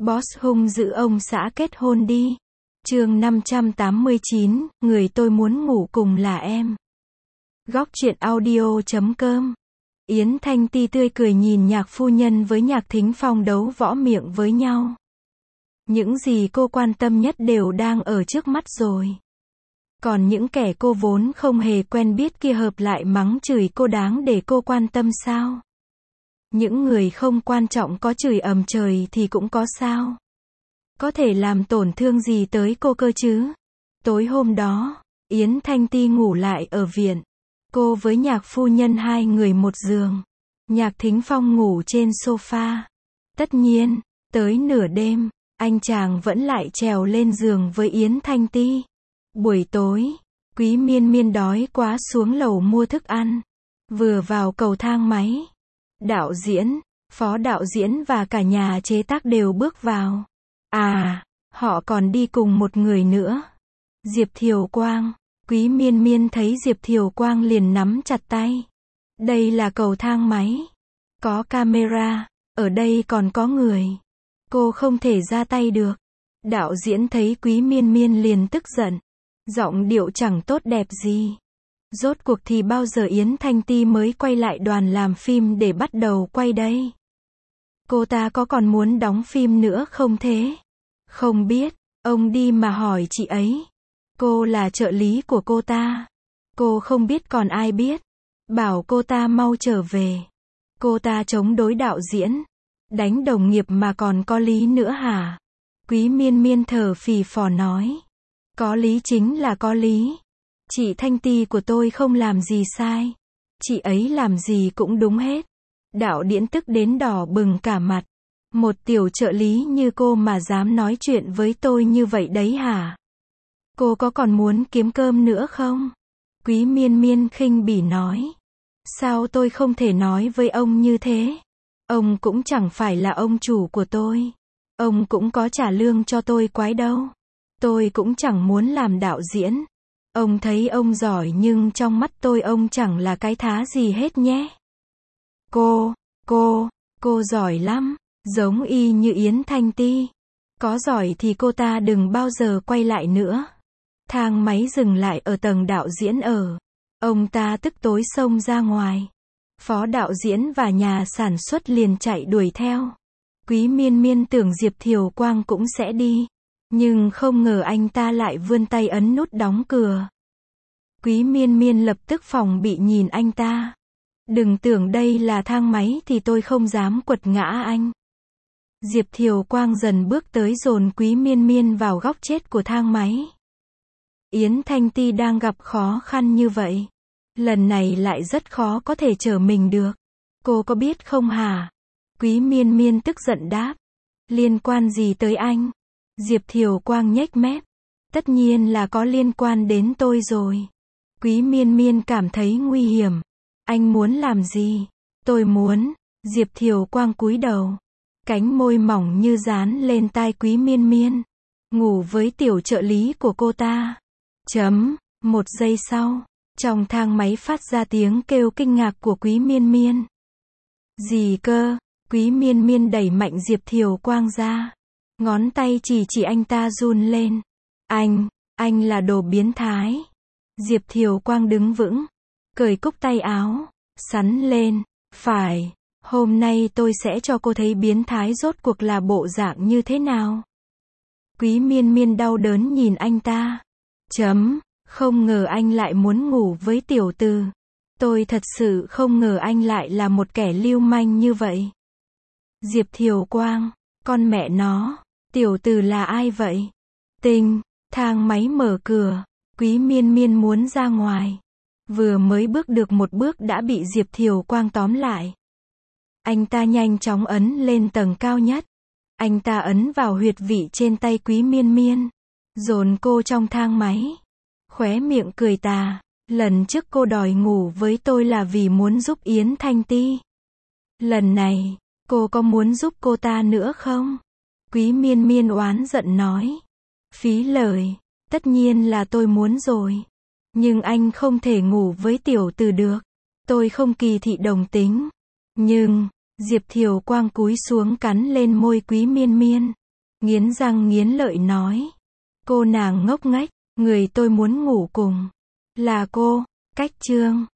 Boss hung dữ ông xã kết hôn đi. Chương 589, người tôi muốn ngủ cùng là em. Góc truyện audio.com. Yến Thanh Ti tươi cười nhìn Nhạc phu nhân với Nhạc Thính Phong đấu võ miệng với nhau. Những gì cô quan tâm nhất đều đang ở trước mắt rồi. Còn những kẻ cô vốn không hề quen biết kia hợp lại mắng chửi cô đáng để cô quan tâm sao? Những người không quan trọng có chửi ầm trời thì cũng có sao? Có thể làm tổn thương gì tới cô cơ chứ? Tối hôm đó, Yến Thanh Ti ngủ lại ở viện. Cô với Nhạc phu nhân hai người một giường. Nhạc Thính Phong ngủ trên sofa. Tất nhiên, tới nửa đêm, anh chàng vẫn lại trèo lên giường với Yến Thanh Ti. Buổi tối, Quý Miên Miên đói quá xuống lầu mua thức ăn. Vừa vào cầu thang máy, đạo diễn, phó đạo diễn và cả nhà chế tác đều bước vào. À, họ còn đi cùng một người nữa. Diệp Thiều Quang. Quý Miên Miên thấy Diệp Thiều Quang liền nắm chặt tay. Đây là cầu thang máy. Có camera, ở đây còn có người. Cô không thể ra tay được. Đạo diễn thấy Quý Miên Miên liền tức giận. Giọng điệu chẳng tốt đẹp gì. Rốt cuộc thì bao giờ Yến Thanh Ti mới quay lại đoàn làm phim để bắt đầu quay đây? Cô ta có còn muốn đóng phim nữa không thế? Không biết, ông đi mà hỏi chị ấy. Cô là trợ lý của cô ta. Cô không biết còn ai biết. Bảo cô ta mau trở về. Cô ta chống đối đạo diễn. Đánh đồng nghiệp mà còn có lý nữa hả? Quý Miên Miên thở phì phò nói. Có lý chính là có lý. Chị Thanh Ti của tôi không làm gì sai. Chị ấy làm gì cũng đúng hết. Đạo diễn tức đến đỏ bừng cả mặt. Một tiểu trợ lý như cô mà dám nói chuyện với tôi như vậy đấy hả? Cô có còn muốn kiếm cơm nữa không? Quý Miên Miên khinh bỉ nói. Sao tôi không thể nói với ông như thế? Ông cũng chẳng phải là ông chủ của tôi. Ông cũng có trả lương cho tôi quái đâu. Tôi cũng chẳng muốn làm đạo diễn. Ông thấy ông giỏi nhưng trong mắt tôi ông chẳng là cái thá gì hết nhé. Cô giỏi lắm. Giống y như Yến Thanh Ti. Có giỏi thì cô ta đừng bao giờ quay lại nữa. Thang máy dừng lại ở tầng đạo diễn ở. Ông ta tức tối xông ra ngoài. Phó đạo diễn và nhà sản xuất liền chạy đuổi theo. Quý Miên Miên tưởng Diệp Thiều Quang cũng sẽ đi. Nhưng không ngờ anh ta lại vươn tay ấn nút đóng cửa. Quý Miên Miên lập tức phòng bị nhìn anh ta. Đừng tưởng đây là thang máy thì tôi không dám quật ngã anh. Diệp Thiều Quang dần bước tới dồn Quý Miên Miên vào góc chết của thang máy. Yến Thanh Ti đang gặp khó khăn như vậy. Lần này lại rất khó có thể trở mình được. Cô có biết không hả? Quý Miên Miên tức giận đáp. Liên quan gì tới anh? Diệp Thiều Quang nhếch mép. Tất nhiên là có liên quan đến tôi rồi. Quý Miên Miên cảm thấy nguy hiểm. Anh muốn làm gì? Tôi muốn. Diệp Thiều Quang cúi đầu. Cánh môi mỏng như dán lên tai Quý Miên Miên. Ngủ với tiểu trợ lý của cô ta. Một giây sau, trong thang máy phát ra tiếng kêu kinh ngạc của Quý Miên Miên. Gì cơ? Quý Miên Miên đẩy mạnh Diệp Thiều Quang ra. Ngón tay chỉ anh ta run lên. Anh là đồ biến thái. Diệp Thiều Quang đứng vững. Cởi cúc tay áo. Sắn lên. Phải. Hôm nay tôi sẽ cho cô thấy biến thái rốt cuộc là bộ dạng như thế nào. Quý Miên Miên đau đớn nhìn anh ta. Không ngờ anh lại muốn ngủ với tiểu từ. Tôi thật sự không ngờ anh lại là một kẻ lưu manh như vậy. Diệp Thiều Quang, con mẹ nó, tiểu từ là ai vậy? Thang máy mở cửa, Quý Miên Miên muốn ra ngoài. Vừa mới bước được một bước đã bị Diệp Thiều Quang tóm lại. Anh ta nhanh chóng ấn lên tầng cao nhất. Anh ta ấn vào huyệt vị trên tay Quý Miên Miên. Dồn cô trong thang máy. Khóe miệng cười tà. Lần trước cô đòi ngủ với tôi là vì muốn giúp Yến Thanh Ti. Lần này, cô có muốn giúp cô ta nữa không? Quý Miên Miên oán giận nói. Phí lời. Tất nhiên là tôi muốn rồi. Nhưng anh không thể ngủ với tiểu từ được. Tôi không kỳ thị đồng tính. Nhưng, Diệp Thiều Quang cúi xuống cắn lên môi Quý Miên Miên. nghiến răng nghiến lợi nói. Cô nàng ngốc nghếch, người tôi muốn ngủ cùng là cô. Cách chương